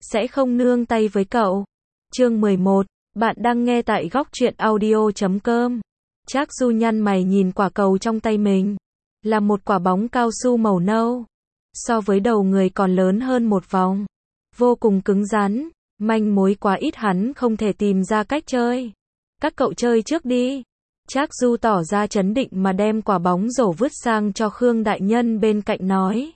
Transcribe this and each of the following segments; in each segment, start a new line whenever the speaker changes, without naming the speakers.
sẽ không nương tay với cậu. Chương 11, bạn đang nghe tại góc truyện audio.com. Trác Du nhăn mày nhìn quả cầu trong tay mình. Là một quả bóng cao su màu nâu. So với đầu người còn lớn hơn một vòng. Vô cùng cứng rắn, manh mối quá ít hắn không thể tìm ra cách chơi. Các cậu chơi trước đi. Trác Du tỏ ra trấn định mà đem quả bóng rổ vứt sang cho Khương đại nhân bên cạnh nói.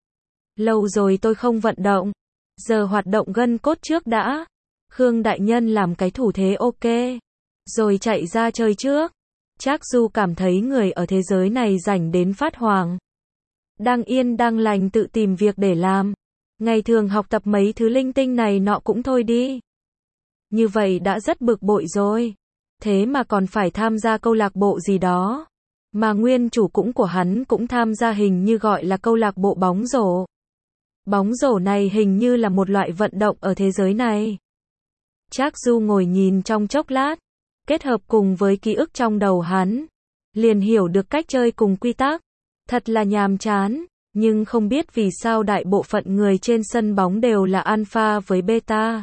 Lâu rồi tôi không vận động. Giờ hoạt động gân cốt trước đã. Khương đại nhân làm cái thủ thế ok. Rồi chạy ra chơi trước. Trác Du cảm thấy người ở thế giới này rảnh đến phát hoảng. Đang yên đang lành tự tìm việc để làm. Ngày thường học tập mấy thứ linh tinh này nọ cũng thôi đi. Như vậy đã rất bực bội rồi. Thế mà còn phải tham gia câu lạc bộ gì đó. Mà nguyên chủ của hắn cũng tham gia, hình như gọi là câu lạc bộ bóng rổ. Bóng rổ này hình như là một loại vận động ở thế giới này. Trác Du ngồi nhìn trong chốc lát, kết hợp cùng với ký ức trong đầu hắn, liền hiểu được cách chơi cùng quy tắc. Thật là nhàm chán, nhưng không biết vì sao đại bộ phận người trên sân bóng đều là alpha với beta.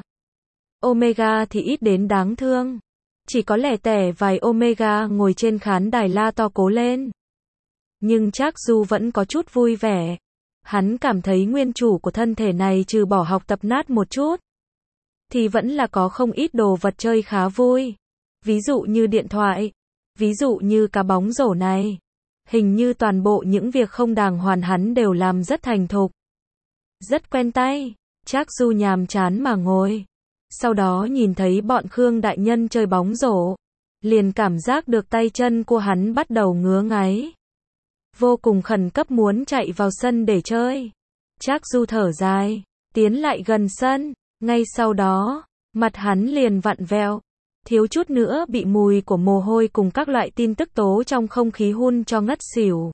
Omega thì ít đến đáng thương. Chỉ có lẻ tẻ vài Omega ngồi trên khán đài la to cố lên. Nhưng Trác Du vẫn có chút vui vẻ. Hắn cảm thấy nguyên chủ của thân thể này trừ bỏ học tập nát một chút, thì vẫn là có không ít đồ vật chơi khá vui. Ví dụ như điện thoại. Ví dụ như cá bóng rổ này. Hình như toàn bộ những việc không đàng hoàng hắn đều làm rất thành thục. Rất quen tay. Trác Du nhàm chán mà ngồi. Sau đó nhìn thấy bọn Khương đại nhân chơi bóng rổ. Liền cảm giác được tay chân của hắn bắt đầu ngứa ngáy. Vô cùng khẩn cấp muốn chạy vào sân để chơi. Trác Du thở dài, tiến lại gần sân. Ngay sau đó, mặt hắn liền vặn vẹo. Thiếu chút nữa bị mùi của mồ hôi cùng các loại tin tức tố trong không khí hun cho ngất xỉu.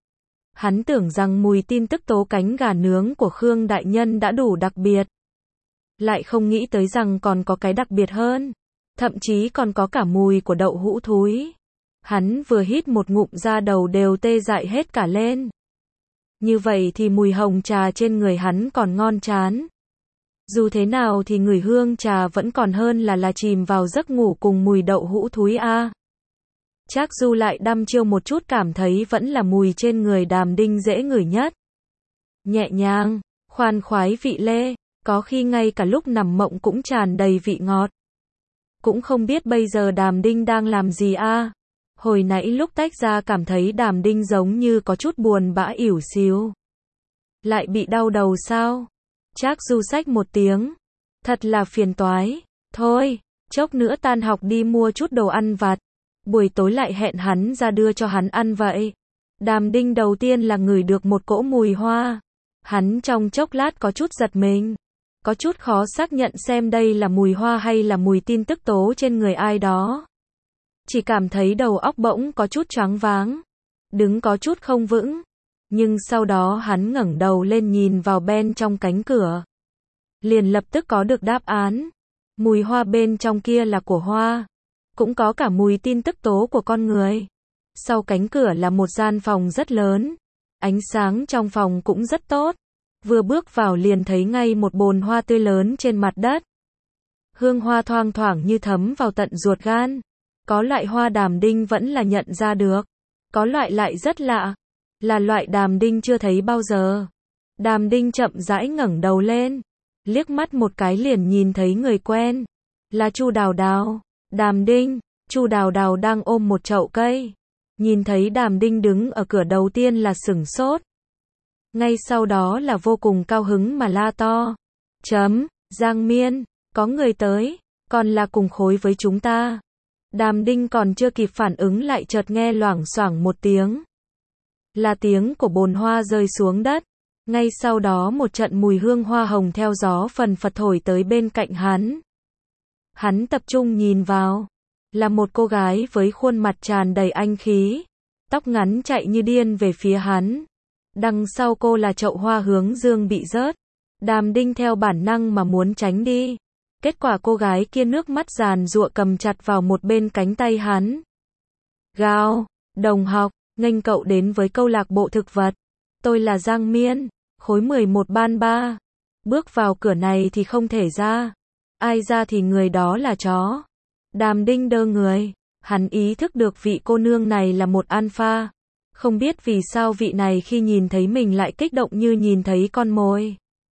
Hắn tưởng rằng mùi tin tức tố cánh gà nướng của Khương đại nhân đã đủ đặc biệt. Lại không nghĩ tới rằng còn có cái đặc biệt hơn. Thậm chí còn có cả mùi của đậu hũ thúi. Hắn vừa hít một ngụm ra đầu đều tê dại hết cả lên. Như vậy thì mùi hồng trà trên người hắn còn ngon chán. Dù thế nào thì ngửi hương trà vẫn còn hơn là chìm vào giấc ngủ cùng mùi đậu hũ thúi a. Trác Du lại đăm chiêu một chút, cảm thấy vẫn là mùi trên người Đàm Đinh dễ ngửi nhất. Nhẹ nhàng, khoan khoái vị lê, có khi ngay cả lúc nằm mộng cũng tràn đầy vị ngọt. Cũng không biết bây giờ Đàm Đinh đang làm gì a. Hồi nãy lúc tách ra cảm thấy Đàm Đinh giống như có chút buồn bã ỉu xìu. Lại bị đau đầu sao? Trác Du xách một tiếng. Thật là phiền toái. Thôi, chốc nữa tan học đi mua chút đồ ăn vặt. Buổi tối lại hẹn hắn ra đưa cho hắn ăn vậy. Đàm Đinh đầu tiên là ngửi được một cỗ mùi hoa. Hắn trong chốc lát có chút giật mình. Có chút khó xác nhận xem đây là mùi hoa hay là mùi tin tức tố trên người ai đó. Chỉ cảm thấy đầu óc bỗng có chút choáng váng. Đứng có chút không vững. Nhưng sau đó hắn ngẩng đầu lên nhìn vào bên trong cánh cửa. Liền lập tức có được đáp án. Mùi hoa bên trong kia là của hoa. Cũng có cả mùi tin tức tố của con người. Sau cánh cửa là một gian phòng rất lớn. Ánh sáng trong phòng cũng rất tốt. Vừa bước vào liền thấy ngay một bồn hoa tươi lớn trên mặt đất. Hương hoa thoang thoảng như thấm vào tận ruột gan. Có loại hoa Đàm Đinh vẫn là nhận ra được. Có loại lại rất lạ. Là loại Đàm Đinh chưa thấy bao giờ. Đàm Đinh chậm rãi ngẩng đầu lên. Liếc mắt một cái liền nhìn thấy người quen. Là Chu Đào Đào. Đàm Đinh. Chu Đào Đào đang ôm một chậu cây. Nhìn thấy Đàm Đinh đứng ở cửa đầu tiên là sửng sốt. Ngay sau đó là vô cùng cao hứng mà la to. Giang Miên, có người tới. Còn là cùng khối với chúng ta. Đàm Đinh còn chưa kịp phản ứng lại chợt nghe loảng xoảng một tiếng. Là tiếng của bồn hoa rơi xuống đất. Ngay sau đó một trận mùi hương hoa hồng theo gió phần phật thổi tới bên cạnh hắn. Hắn tập trung nhìn vào. Là một cô gái với khuôn mặt tràn đầy anh khí. Tóc ngắn chạy như điên về phía hắn. Đằng sau cô là chậu hoa hướng dương bị rớt. Đàm Đinh theo bản năng mà muốn tránh đi. Kết quả cô gái kia nước mắt giàn giụa cầm chặt vào một bên cánh tay hắn. Gào, đồng học, nghênh cậu đến với câu lạc bộ thực vật. Tôi là Giang Miên, khối 11 ban 3. Bước vào cửa này thì không thể ra. Ai ra thì người đó là chó. Đàm Đinh đơ người. Hắn ý thức được vị cô nương này là một alpha. Không biết vì sao vị này khi nhìn thấy mình lại kích động như nhìn thấy con mồi.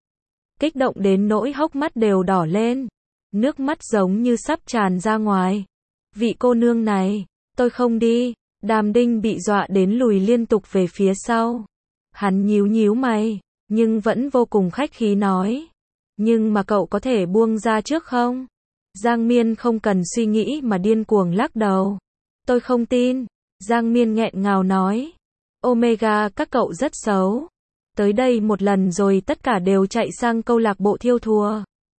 Kích động đến nỗi hốc mắt đều đỏ lên. Nước mắt giống như sắp tràn ra ngoài. Vị cô nương này, tôi không đi. Đàm Đinh bị dọa đến lùi liên tục về phía sau. Hắn nhíu nhíu mày, nhưng vẫn vô cùng khách khí nói. Nhưng mà cậu có thể buông ra trước không? Giang Miên không cần suy nghĩ mà điên cuồng lắc đầu. Tôi không tin. Giang Miên nghẹn ngào nói. Omega các cậu rất xấu. Tới đây một lần rồi tất cả đều chạy sang câu lạc bộ thiêu thùa.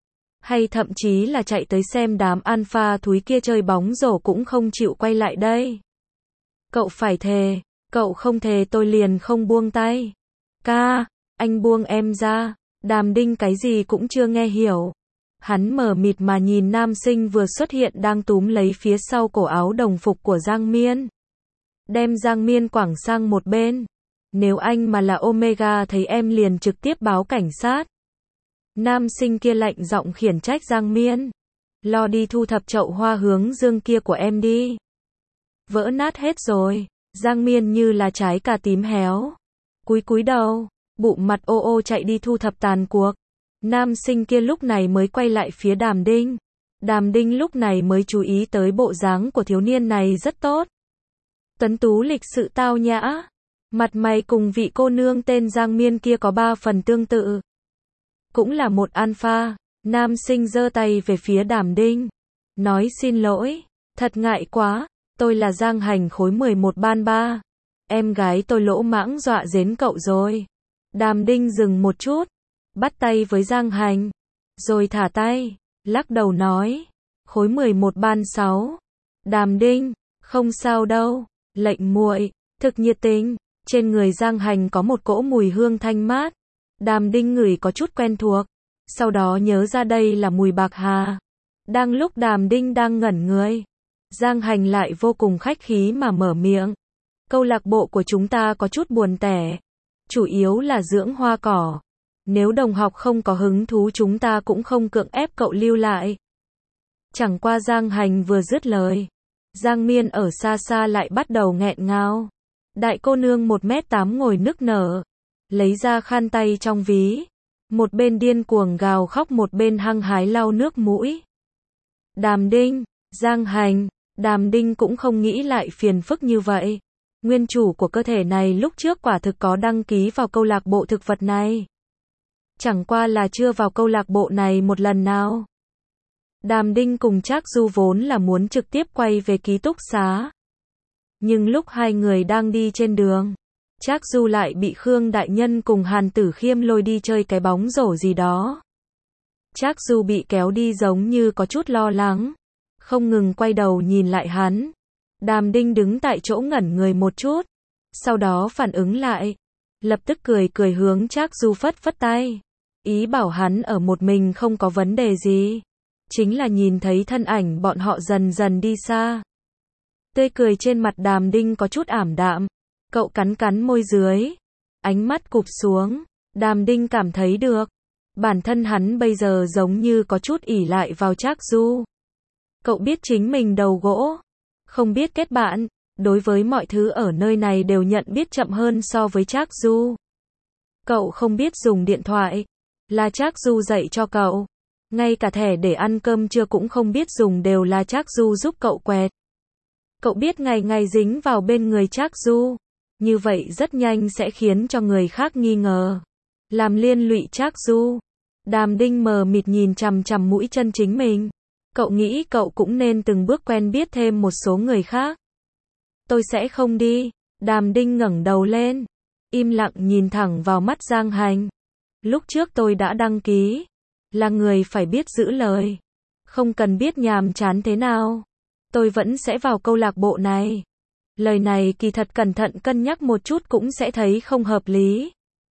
Hay thậm chí là chạy tới xem đám alpha thúi kia chơi bóng rổ cũng không chịu quay lại đây. Cậu phải thề. Cậu không thề tôi liền không buông tay. Ca, anh buông em ra. Đàm Đinh cái gì cũng chưa nghe hiểu. Hắn mờ mịt mà nhìn nam sinh vừa xuất hiện đang túm lấy phía sau cổ áo đồng phục của Giang Miên. Đem Giang Miên quẳng sang một bên. Nếu anh mà là Omega thấy em liền trực tiếp báo cảnh sát. Nam sinh kia lạnh giọng khiển trách Giang Miên. Lo đi thu thập chậu hoa hướng dương kia của em đi. Vỡ nát hết rồi. Giang Miên như là trái cà tím héo. Cúi đầu, bụng mặt ô ô chạy đi thu thập tàn cuộc. Nam sinh kia lúc này mới quay lại phía Đàm Đinh. Đàm Đinh lúc này mới chú ý tới bộ dáng của thiếu niên này rất tốt. Tuấn tú lịch sự tao nhã. Mặt mày cùng vị cô nương tên Giang Miên kia có 3 phần tương tự. Cũng là một alpha. Nam sinh giơ tay về phía Đàm Đinh. Nói xin lỗi. Thật ngại quá. Tôi là Giang Hành khối 11 ban 3. Em gái tôi lỗ mãng dọa dến cậu rồi. Đàm Đinh dừng một chút. Bắt tay với Giang Hành. Rồi thả tay. Lắc đầu nói. Khối 11 ban 6. Đàm Đinh. Không sao đâu. Lệnh muội. Thực nhiệt tình. Trên người Giang Hành có một cỗ mùi hương thanh mát. Đàm Đinh ngửi có chút quen thuộc. Sau đó nhớ ra đây là mùi bạc hà. Đang lúc Đàm Đinh đang ngẩn người. Giang Hành lại vô cùng khách khí mà mở miệng. Câu lạc bộ của chúng ta có chút buồn tẻ. Chủ yếu là dưỡng hoa cỏ. Nếu đồng học không có hứng thú chúng ta cũng không cưỡng ép cậu lưu lại. Chẳng qua Giang Hành vừa dứt lời. Giang Miên ở xa xa lại bắt đầu nghẹn ngào. Đại cô nương 1m8 ngồi nức nở. Lấy ra khăn tay trong ví. Một bên điên cuồng gào khóc một bên hăng hái lau nước mũi. Đàm Đinh, Giang Hành. Đàm Đinh cũng không nghĩ lại phiền phức như vậy. Nguyên chủ của cơ thể này lúc trước quả thực có đăng ký vào câu lạc bộ thực vật này. Chẳng qua là chưa vào câu lạc bộ này một lần nào. Đàm Đinh cùng Trác Du vốn là muốn trực tiếp quay về ký túc xá. Nhưng lúc hai người đang đi trên đường, Trác Du lại bị Khương Đại Nhân cùng Hàn Tử Khiêm lôi đi chơi cái bóng rổ gì đó. Trác Du bị kéo đi giống như có chút lo lắng. Không ngừng quay đầu nhìn lại hắn. Đàm Đinh đứng tại chỗ ngẩn người một chút. Sau đó phản ứng lại. Lập tức cười hướng Trác Du phất phất tay. Ý bảo hắn ở một mình không có vấn đề gì. Chính là nhìn thấy thân ảnh bọn họ dần dần đi xa. Tươi cười trên mặt Đàm Đinh có chút ảm đạm. Cậu cắn môi dưới. Ánh mắt cụp xuống. Đàm Đinh cảm thấy được. Bản thân hắn bây giờ giống như có chút ỷ lại vào Trác Du. Cậu biết chính mình đầu gỗ. Không biết kết bạn. Đối với mọi thứ ở nơi này đều nhận biết chậm hơn so với Trác Du. Cậu không biết dùng điện thoại. Là Trác Du dạy cho cậu. Ngay cả thẻ để ăn cơm trưa cũng không biết dùng đều là Trác Du giúp cậu quẹt. Cậu biết ngày ngày dính vào bên người Trác Du. Như vậy rất nhanh sẽ khiến cho người khác nghi ngờ. Làm liên lụy Trác Du. Đàm Đinh mờ mịt nhìn chằm chằm mũi chân chính mình. Cậu nghĩ cậu cũng nên từng bước quen biết thêm một số người khác. Tôi sẽ không đi. Đàm Đinh ngẩng đầu lên. Im lặng nhìn thẳng vào mắt Giang Hành. Lúc trước tôi đã đăng ký. Là người phải biết giữ lời. Không cần biết nhàm chán thế nào. Tôi vẫn sẽ vào câu lạc bộ này. Lời này kỳ thật cẩn thận cân nhắc một chút cũng sẽ thấy không hợp lý.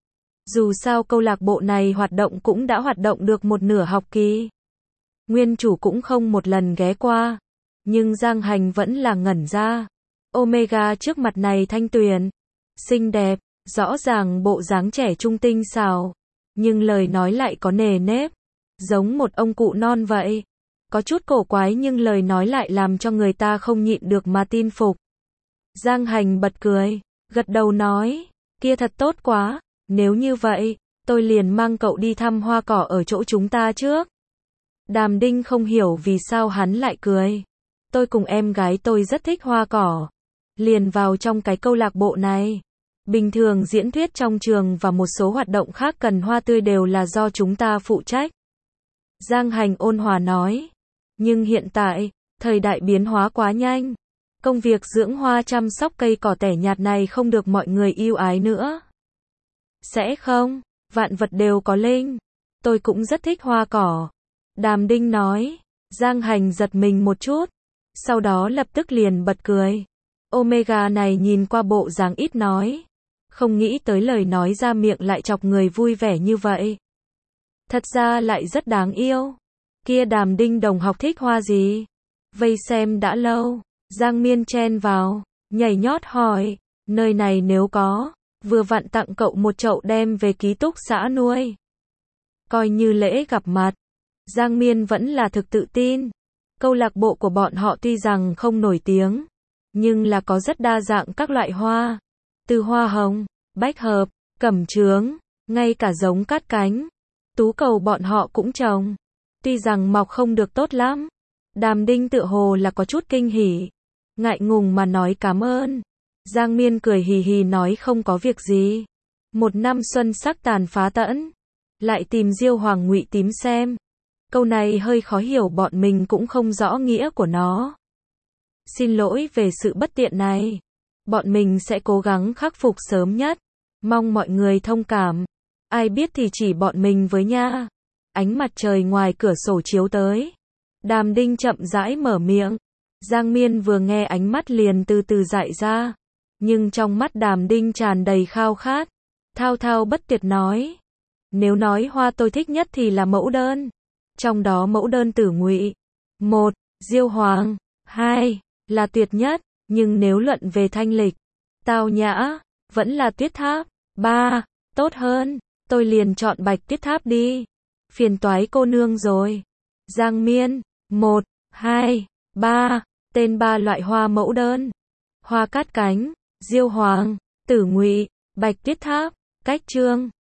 Dù sao câu lạc bộ này hoạt động cũng đã hoạt động được một nửa học kỳ. Nguyên chủ cũng không một lần ghé qua. Nhưng Giang Hành vẫn là ngẩn ra. Omega trước mặt này thanh tuyền. Xinh đẹp. Rõ ràng bộ dáng trẻ trung tinh xảo. nhưng lời nói lại có nề nếp, giống một ông cụ non vậy. Có chút cổ quái nhưng lời nói lại làm cho người ta không nhịn được mà tin phục. Giang Hành bật cười, gật đầu nói, kia thật tốt quá, nếu như vậy, tôi liền mang cậu đi thăm hoa cỏ ở chỗ chúng ta trước. Đàm Đinh không hiểu vì sao hắn lại cười. Tôi cùng em gái tôi rất thích hoa cỏ. Liền vào trong cái câu lạc bộ này. Bình thường diễn thuyết trong trường và một số hoạt động khác cần hoa tươi đều là do chúng ta phụ trách. Giang Hành ôn hòa nói. Nhưng hiện tại, thời đại biến hóa quá nhanh. Công việc dưỡng hoa chăm sóc cây cỏ tẻ nhạt này không được mọi người yêu ái nữa. Sẽ không, vạn vật đều có linh. Tôi cũng rất thích hoa cỏ. Đàm Đinh nói. Giang Hành giật mình một chút. Sau đó lập tức liền bật cười. Omega này nhìn qua bộ dáng ít nói. Không nghĩ tới lời nói ra miệng lại chọc người vui vẻ như vậy. Thật ra lại rất đáng yêu. Kia Đàm Đinh đồng học thích hoa gì? Vây xem đã lâu. Giang Miên chen vào, nhảy nhót hỏi. Nơi này nếu có, vừa vặn tặng cậu một chậu đem về ký túc xá nuôi. Coi như lễ gặp mặt. Giang Miên vẫn là thực tự tin. Câu lạc bộ của bọn họ tuy rằng không nổi tiếng, nhưng là có rất đa dạng các loại hoa. Từ hoa hồng, bách hợp, cẩm chướng, ngay cả giống cát cánh. Tú cầu bọn họ cũng trồng. Tuy rằng mọc không được tốt lắm. Đàm Đinh tựa hồ là có chút kinh hỉ. Ngại ngùng mà nói cảm ơn. Giang Miên cười hì hì nói không có việc gì. Một năm xuân sắc tàn phá tẫn. Lại tìm Diêu Hoàng Ngụy tím xem. Câu này hơi khó hiểu, bọn mình cũng không rõ nghĩa của nó. Xin lỗi về sự bất tiện này. Bọn mình sẽ cố gắng khắc phục sớm nhất. Mong mọi người thông cảm. Ai biết thì chỉ bọn mình với nha. Ánh mặt trời ngoài cửa sổ chiếu tới. Đàm Đinh chậm rãi mở miệng. Giang Miên vừa nghe ánh mắt liền từ từ dại ra. Nhưng trong mắt Đàm Đinh tràn đầy khao khát. Thao thao bất tuyệt nói. Nếu nói hoa tôi thích nhất thì là mẫu đơn. Trong đó mẫu đơn Tử Ngụy. 1. Diêu Hoàng. 2. Là tuyệt nhất. Nhưng nếu luận về thanh lịch, tao nhã, vẫn là Tuyết Tháp. 3. Tốt hơn. Tôi liền chọn Bạch Tuyết Tháp đi. Phiền toái cô nương rồi. Giang Miên. 1, 2, 3. Tên 3 loại hoa mẫu đơn. Hoa cát cánh, Diêu Hoàng, Tử Ngụy, Bạch Tuyết Tháp. Cách chương